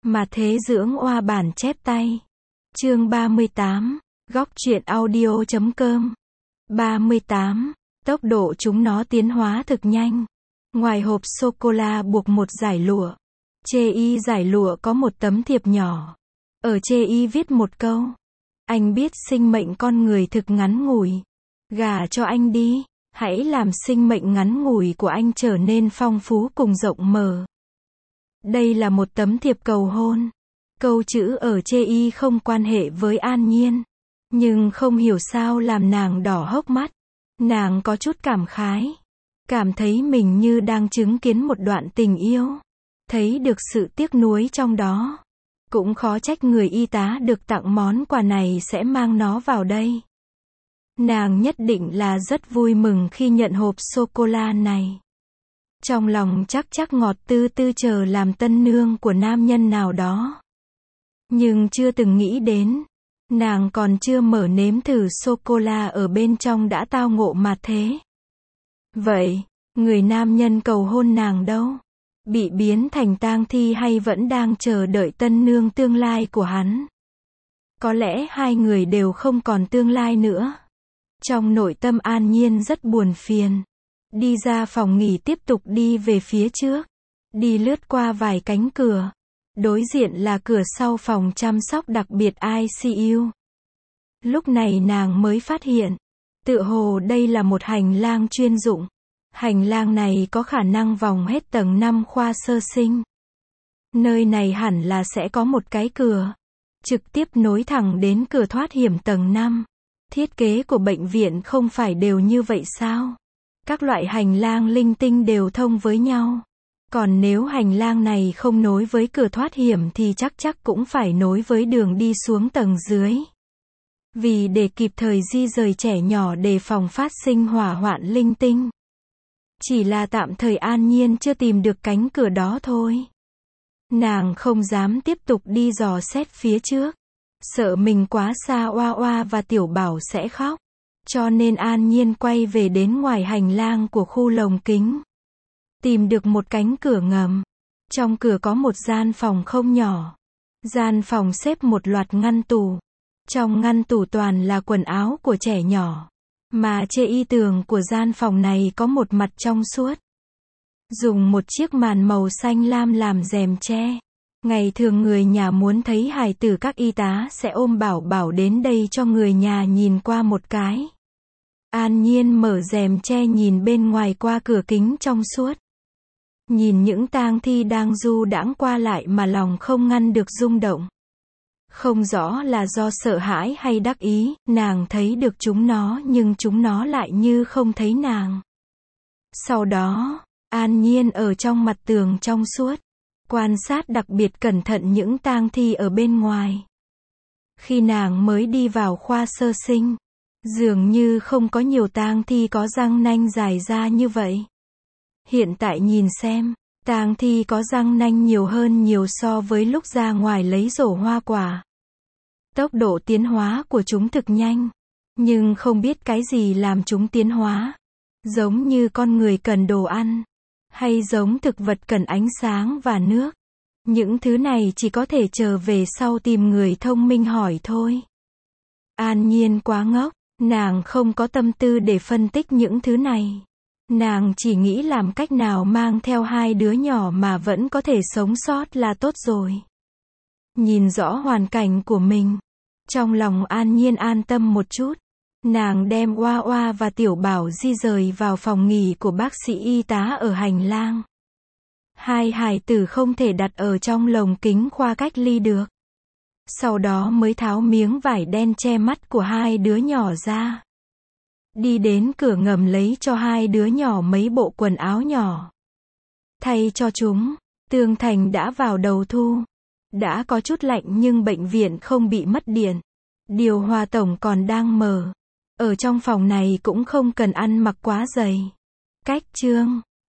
Mà thế dưỡng oa bản chép tay. Chương 38. Góc truyện audio.com. 38. Tốc độ chúng nó tiến hóa thực nhanh. Ngoài hộp sô-cô-la buộc một dải lụa. Chê y dải lụa có một tấm thiệp nhỏ. Ở chê y viết một câu. Anh biết sinh mệnh con người thực ngắn ngủi. Gả cho anh đi. Hãy làm sinh mệnh ngắn ngủi của anh trở nên phong phú cùng rộng mở. Đây là một tấm thiệp cầu hôn. Câu chữ ở chê y không quan hệ với An Nhiên. Nhưng không hiểu sao làm nàng đỏ hốc mắt. Nàng có chút cảm khái. Cảm thấy mình như đang chứng kiến một đoạn tình yêu. Thấy được sự tiếc nuối trong đó. Cũng khó trách người y tá được tặng món quà này sẽ mang nó vào đây. Nàng nhất định là rất vui mừng khi nhận hộp sô-cô-la này. Trong lòng chắc ngọt tư tư chờ làm tân nương của nam nhân nào đó. Nhưng chưa từng nghĩ đến, nàng còn chưa mở nếm thử sô-cô-la ở bên trong đã tao ngộ mà thế. Vậy, người nam nhân cầu hôn nàng đâu? Bị biến thành tang thi hay vẫn đang chờ đợi tân nương tương lai của hắn? Có lẽ hai người đều không còn tương lai nữa. Trong nội tâm An Nhiên rất buồn phiền. Đi ra phòng nghỉ tiếp tục đi về phía trước. Đi lướt qua vài cánh cửa. Đối diện là cửa sau phòng chăm sóc đặc biệt ICU. Lúc này nàng mới phát hiện. Tựa hồ đây là một hành lang chuyên dụng. Hành lang này có khả năng vòng hết tầng 5 khoa sơ sinh. Nơi này hẳn là sẽ có một cái cửa. Trực tiếp nối thẳng đến cửa thoát hiểm tầng 5. Thiết kế của bệnh viện không phải đều như vậy sao? Các loại hành lang linh tinh đều thông với nhau. Còn nếu hành lang này không nối với cửa thoát hiểm thì chắc cũng phải nối với đường đi xuống tầng dưới. Vì để kịp thời di rời trẻ nhỏ đề phòng phát sinh hỏa hoạn linh tinh. Chỉ là tạm thời An Nhiên chưa tìm được cánh cửa đó thôi. Nàng không dám tiếp tục đi dò xét phía trước. Sợ mình quá xa oa oa và tiểu bảo sẽ khóc. Cho nên An Nhiên quay về đến ngoài hành lang của khu lồng kính. Tìm được một cánh cửa ngầm. Trong cửa có một gian phòng không nhỏ. Gian phòng xếp một loạt ngăn tủ. Trong ngăn tủ toàn là quần áo của trẻ nhỏ. Mà trên y tường của gian phòng này có một mặt trong suốt. Dùng một chiếc màn màu xanh lam làm rèm che. Ngày thường người nhà muốn thấy hài tử các y tá sẽ ôm bảo bảo đến đây cho người nhà nhìn qua một cái. An Nhiên mở rèm che nhìn bên ngoài qua cửa kính trong suốt. Nhìn những tang thi đang du đãng qua lại mà lòng không ngăn được rung động. Không rõ là do sợ hãi hay đắc ý, nàng thấy được chúng nó nhưng chúng nó lại như không thấy nàng. Sau đó, An Nhiên ở trong mặt tường trong suốt. Quan sát đặc biệt cẩn thận những tang thi ở bên ngoài. Khi nàng mới đi vào khoa sơ sinh, dường như không có nhiều tang thi có răng nanh dài ra như vậy. Hiện tại nhìn xem, tang thi có răng nanh nhiều hơn nhiều so với lúc ra ngoài lấy rổ hoa quả. Tốc độ tiến hóa của chúng thực nhanh, nhưng không biết cái gì làm chúng tiến hóa. Giống như con người cần đồ ăn, hay giống thực vật cần ánh sáng và nước. Những thứ này chỉ có thể chờ về sau tìm người thông minh hỏi thôi. An Nhiên quá ngốc, nàng không có tâm tư để phân tích những thứ này. Nàng chỉ nghĩ làm cách nào mang theo hai đứa nhỏ mà vẫn có thể sống sót là tốt rồi. Nhìn rõ hoàn cảnh của mình, trong lòng An Nhiên an tâm một chút. Nàng đem oa oa và tiểu bảo di rời vào phòng nghỉ của bác sĩ y tá ở hành lang. Hai hài tử không thể đặt ở trong lồng kính khoa cách ly được. Sau đó mới tháo miếng vải đen che mắt của hai đứa nhỏ ra. Đi đến cửa ngầm lấy cho hai đứa nhỏ mấy bộ quần áo nhỏ. Thay cho chúng, Tương Thành đã vào đầu thu. Đã có chút lạnh nhưng bệnh viện không bị mất điện. Điều hòa tổng còn đang mở. Ở trong phòng này cũng không cần ăn mặc quá dày. Cách chương